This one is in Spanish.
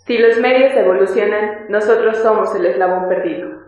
Si los medios evolucionan, nosotros somos el eslabón perdido.